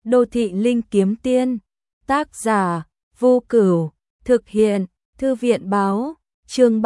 Đô thị linh kiếm tiên. Tác giả: Vô Cửu. Thực hiện: Thư viện báo. Chương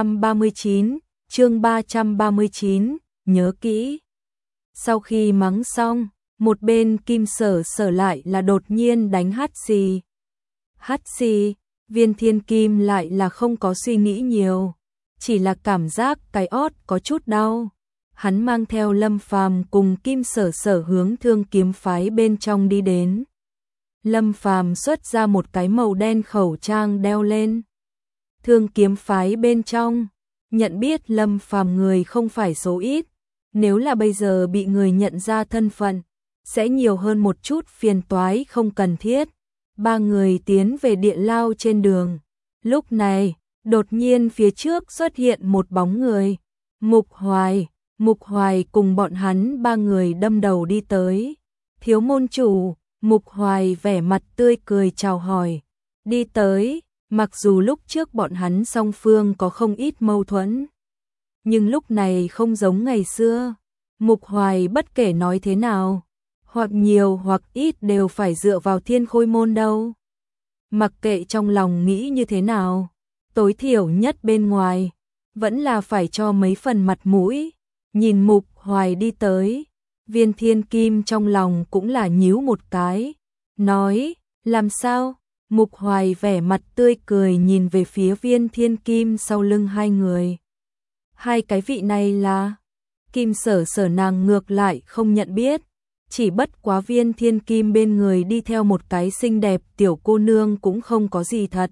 339, nhớ kỹ. Sau khi mắng xong, một bên Kim Sở Sở lại là đột nhiên đánh hắt xì. Hắt xì, Viên Thiên Kim lại là không có suy nghĩ nhiều, chỉ là cảm giác cái ót có chút đau. Hắn mang theo Lâm Phàm cùng Kim Sở Sở hướng Thương Kiếm phái bên trong đi đến. Lâm Phàm xuất ra một cái màu đen khẩu trang đeo lên. Thương Kiếm phái bên trong, nhận biết Lâm Phàm người không phải số ít, nếu là bây giờ bị người nhận ra thân phận, sẽ nhiều hơn một chút phiền toái không cần thiết. Ba người tiến về địa lao trên đường. Lúc này, đột nhiên phía trước xuất hiện một bóng người. Mục Hoài cùng bọn hắn ba người đâm đầu đi tới. Thiếu môn chủ, Mục Hoài vẻ mặt tươi cười chào hỏi. Đi tới, mặc dù lúc trước bọn hắn song phương có không ít mâu thuẫn, nhưng lúc này không giống ngày xưa. Mục Hoài bất kể nói thế nào, hoặc nhiều hoặc ít đều phải dựa vào Thiên Khôi môn đâu. Mặc kệ trong lòng nghĩ như thế nào, tối thiểu nhất bên ngoài, vẫn là phải cho mấy phần mặt mũi. Nhìn Mục Hoài đi tới, Viên Thiên Kim trong lòng cũng là nhíu một cái, nói, làm sao? Mục Hoài vẻ mặt tươi cười nhìn về phía Viên Thiên Kim sau lưng hai người. Hai cái vị này là... Kim Sở Sở nàng ngược lại không nhận biết, chỉ bất quá Viên Thiên Kim bên người đi theo một cái xinh đẹp tiểu cô nương cũng không có gì thật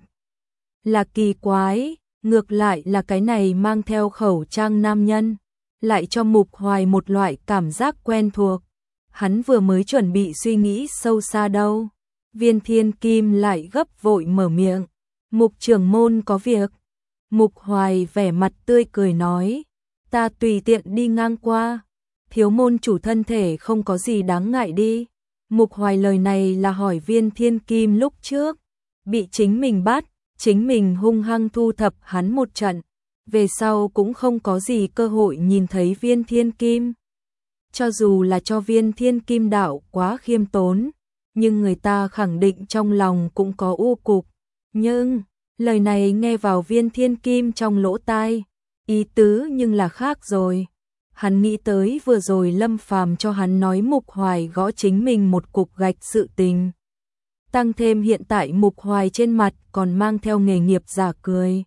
là kỳ quái, ngược lại là cái này mang theo khẩu trang nam nhân, lại cho Mục Hoài một loại cảm giác quen thuộc. Hắn vừa mới chuẩn bị suy nghĩ sâu xa đâu, Viên Thiên Kim lại gấp vội mở miệng, Mục trưởng môn có việc. Mục Hoài vẻ mặt tươi cười nói, ta tùy tiện đi ngang qua, thiếu môn chủ thân thể không có gì đáng ngại đi. Mục Hoài lời này là hỏi Viên Thiên Kim lúc trước bị chính mình bắt, chính mình hung hăng thu thập hắn một trận, về sau cũng không có gì cơ hội nhìn thấy Viên Thiên Kim. Cho dù là cho Viên Thiên Kim đạo quá khiêm tốn, nhưng người ta khẳng định trong lòng cũng có u cục. Nhưng lời này nghe vào Viên Thiên Kim trong lỗ tai, ý tứ nhưng là khác rồi. Hắn nghĩ tới vừa rồi Lâm Phàm cho hắn nói Mục Hoài gõ chính mình một cục gạch sự tình. Tăng thêm hiện tại Mục Hoài trên mặt còn mang theo nghề nghiệp giả cười.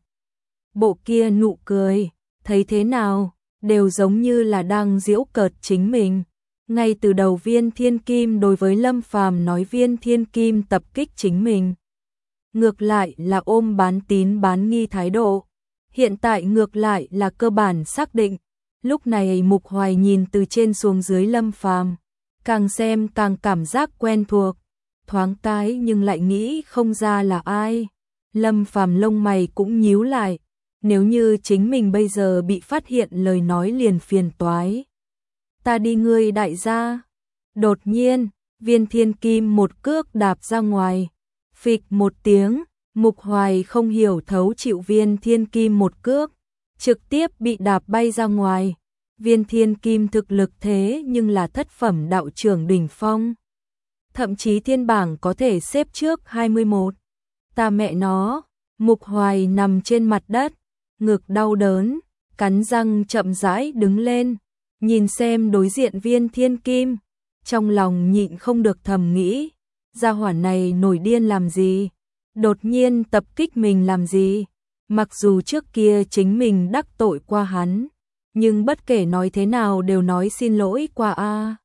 Bộ kia nụ cười, thấy thế nào, đều giống như là đang giễu cợt chính mình. Ngay từ đầu Viên Thiên Kim đối với Lâm Phàm nói Viên Thiên Kim tập kích chính mình, ngược lại là ôm bán tín bán nghi thái độ. Hiện tại ngược lại là cơ bản xác định. Lúc này Mục Hoài nhìn từ trên xuống dưới Lâm Phàm, càng xem càng cảm giác quen thuộc, thoáng cái nhưng lại nghĩ không ra là ai. Lâm Phàm lông mày cũng nhíu lại, nếu như chính mình bây giờ bị phát hiện lời nói liền phiền toái. Ta đi ngươi đại gia. Đột nhiên, Viên Thiên Kim một cước đạp ra ngoài, phịch một tiếng, Mục Hoài không hiểu thấu chịu Viên Thiên Kim một cước, trực tiếp bị đạp bay ra ngoài. Viên Thiên Kim thực lực thế nhưng là thất phẩm đạo trưởng đỉnh phong, thậm chí thiên bảng có thể xếp trước 21. Ta mẹ nó. Mục Hoài nằm trên mặt đất, ngực đau đớn, cắn răng chậm rãi đứng lên, nhìn xem đối diện Viên Thiên Kim, trong lòng nhịn không được thầm nghĩ, gia hỏa này nổi điên làm gì, đột nhiên tập kích mình làm gì. Mặc dù trước kia chính mình đắc tội qua hắn, nhưng bất kể nói thế nào đều nói xin lỗi qua a.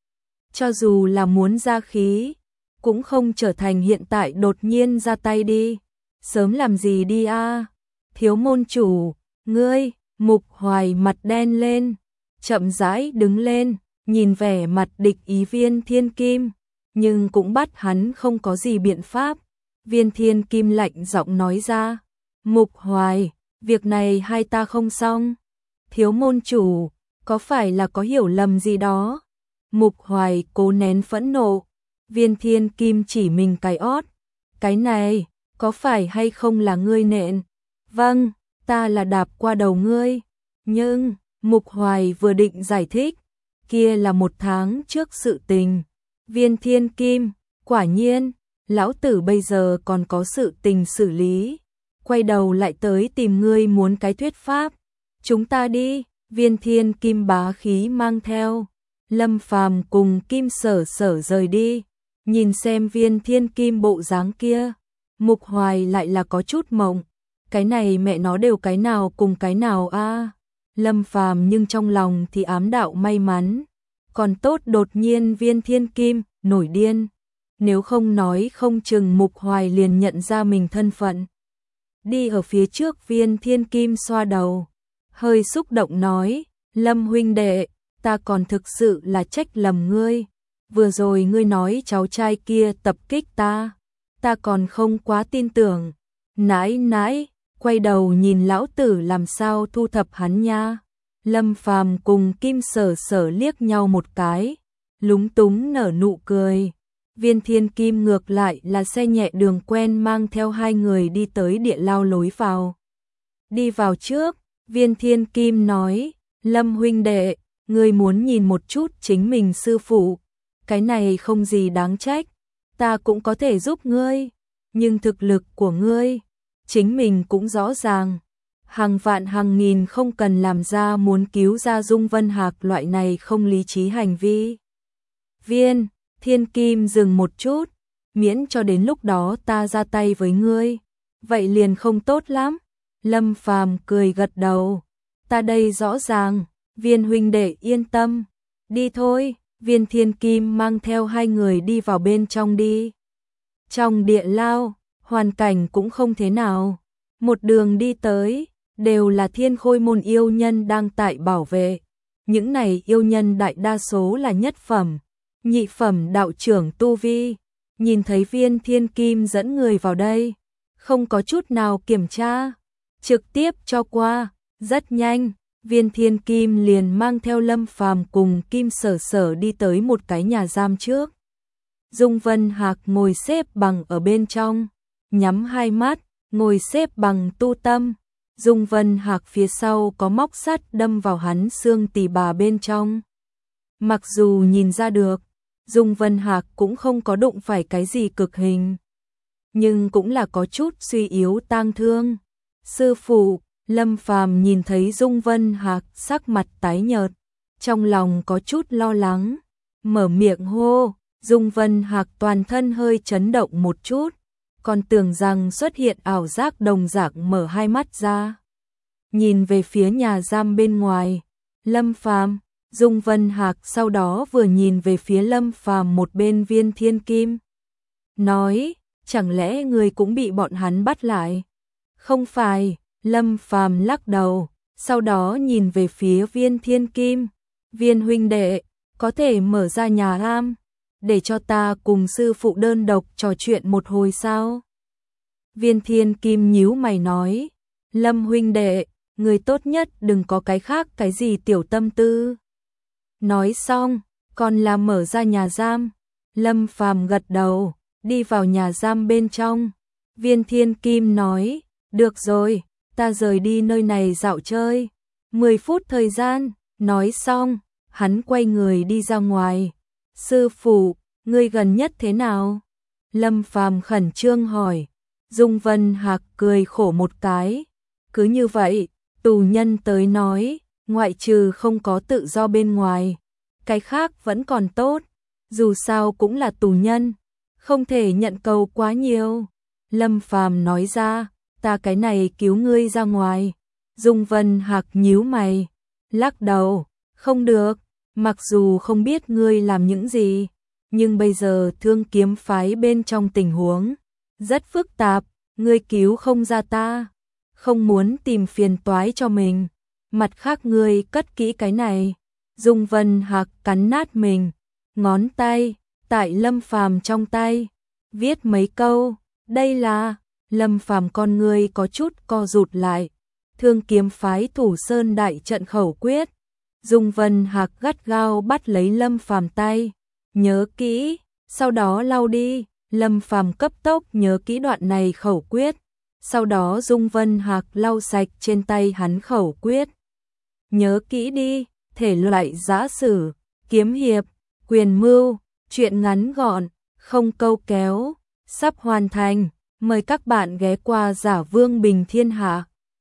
Cho dù là muốn ra khí, cũng không trở thành hiện tại đột nhiên ra tay đi. Sớm làm gì đi a. Thiếu môn chủ, ngươi. Mục Hoài mặt đen lên, chậm rãi đứng lên, nhìn vẻ mặt địch ý Viên Thiên Kim, nhưng cũng bắt hắn không có gì biện pháp. Viên Thiên Kim lạnh giọng nói ra, Mục Hoài, việc này hai ta không xong. Thiếu môn chủ, có phải là có hiểu lầm gì đó? Mục Hoài cố nén phẫn nộ. Viên Thiên Kim chỉ mình cái ót, cái này, có phải hay không là ngươi nện? Vâng, ta là đạp qua đầu ngươi. Nhưng, Mục Hoài vừa định giải thích, kia là 1 tháng trước sự tình. Viên Thiên Kim, quả nhiên, lão tử bây giờ còn có sự tình xử lý, quay đầu lại tới tìm ngươi muốn cái thuyết pháp. Chúng ta đi, Viên Thiên Kim bá khí mang theo Lâm Phàm cùng Kim Sở Sở rời đi. Nhìn xem Viên Thiên Kim bộ dáng kia, Mục Hoài lại là có chút mộng. Cái này mẹ nó đều cái nào cùng cái nào a? Lâm Phàm nhưng trong lòng thì ám đạo may mắn. Còn tốt đột nhiên Viên Thiên Kim nổi điên. Nếu không nói không chừng Mục Hoài liền nhận ra mình thân phận. Đi ở phía trước Viên Thiên Kim xoa đầu, hơi xúc động nói, Lâm huynh đệ, ta còn thực sự là trách lầm ngươi. Vừa rồi ngươi nói cháu trai kia tập kích ta còn không quá tin tưởng. Nãi nãi, quay đầu nhìn lão tử làm sao thu thập hắn nha. Lâm Phàm cùng Kim Sở Sở liếc nhau một cái, lúng túng nở nụ cười. Viên Thiên Kim ngược lại là xe nhẹ đường quen mang theo hai người đi tới địa lao lối vào. Đi vào trước, Viên Thiên Kim nói, Lâm huynh đệ, ngươi muốn nhìn một chút chính mình sư phụ, cái này không gì đáng trách, ta cũng có thể giúp ngươi, nhưng thực lực của ngươi, chính mình cũng rõ ràng. Hàng vạn hàng nghìn không cần làm ra muốn cứu ra Dung Vân Hạc loại này không lý trí hành vi. Viên Thiên Kim dừng một chút, miễn cho đến lúc đó ta ra tay với ngươi, vậy liền không tốt lắm. Lâm Phàm cười gật đầu, ta đây rõ ràng, Viên huynh đệ yên tâm, đi thôi. Viên Thiên Kim mang theo hai người đi vào bên trong đi. Trong địa lao, hoàn cảnh cũng không thế nào, một đường đi tới, đều là Thiên Khôi môn yêu nhân đang tại bảo vệ. Những này yêu nhân đại đa số là nhất phẩm, nhị phẩm đạo trưởng tu vi. Nhìn thấy Viên Thiên Kim dẫn người vào đây, không có chút nào kiểm tra, trực tiếp cho qua, rất nhanh. Viên Thiên Kim liền mang theo Lâm Phàm cùng Kim Sở Sở đi tới một cái nhà giam trước. Dung Vân Hạc ngồi xếp bằng ở bên trong, nhắm hai mắt, ngồi xếp bằng tu tâm. Dung Vân Hạc phía sau có móc sắt đâm vào hắn xương tỳ bà bên trong. Mặc dù nhìn ra được, Dung Vân Hạc cũng không có đụng phải cái gì cực hình, nhưng cũng là có chút suy yếu tang thương. Sư phụ, Lâm Phàm nhìn thấy Dung Vân Hạc sắc mặt tái nhợt, trong lòng có chút lo lắng, mở miệng hô. Dung Vân Hạc toàn thân hơi chấn động một chút, còn tưởng rằng xuất hiện ảo giác đồng dạng mở hai mắt ra. Nhìn về phía nhà giam bên ngoài, Lâm Phàm, Dung Vân Hạc sau đó vừa nhìn về phía Lâm Phàm một bên Viên Thiên Kim. Nói, chẳng lẽ người cũng bị bọn hắn bắt lại? Không phải, Lâm Phàm lắc đầu, sau đó nhìn về phía Viên Thiên Kim. Viên huynh đệ, có thể mở ra nhà giam, để cho ta cùng sư phụ đơn độc trò chuyện một hồi sao? Viên Thiên Kim nhíu mày nói, Lâm huynh đệ, người tốt nhất đừng có cái khác cái gì tiểu tâm tư. Nói xong, còn là mở ra nhà giam. Lâm Phàm gật đầu, đi vào nhà giam bên trong. Viên Thiên Kim nói, được rồi, ta rời đi nơi này dạo chơi, 10 phút thời gian. Nói xong, hắn quay người đi ra ngoài. Sư phụ, ngươi gần nhất thế nào? Lâm Phàm khẩn trương hỏi. Dung Vân Hạc cười khổ một cái. Cứ như vậy, tù nhân tới nói, ngoại trừ không có tự do bên ngoài, cái khác vẫn còn tốt, dù sao cũng là tù nhân, không thể nhận cầu quá nhiều. Lâm Phàm nói ra, ta cái này cứu ngươi ra ngoài. Dung Vân Hạc nhíu mày, lắc đầu, không được, mặc dù không biết ngươi làm những gì, nhưng bây giờ Thương Kiếm phái bên trong tình huống rất phức tạp, ngươi cứu không ra ta, không muốn tìm phiền toái cho mình. Mặt khác ngươi cất kỹ cái này. Dung Vân Hạc cắn nát mình, ngón tay tại Lâm Phàm trong tay viết mấy câu, đây là. Lâm Phàm con ngươi có chút co rụt lại. Thương Kiếm phái Thủ Sơn đại trận khẩu quyết. Dung Vân Hạc gắt gao bắt lấy Lâm Phàm tay, nhớ kỹ, sau đó lau đi. Lâm Phàm cấp tốc nhớ kỹ đoạn này khẩu quyết, sau đó Dung Vân Hạc lau sạch trên tay hắn khẩu quyết. Nhớ kỹ đi, thể loại giã sử, kiếm hiệp, quyền mưu, Chuyện ngắn gọn, không câu kéo, sắp hoàn thành. Mời các bạn ghé qua Giả Vương Bình Thiên Hạ.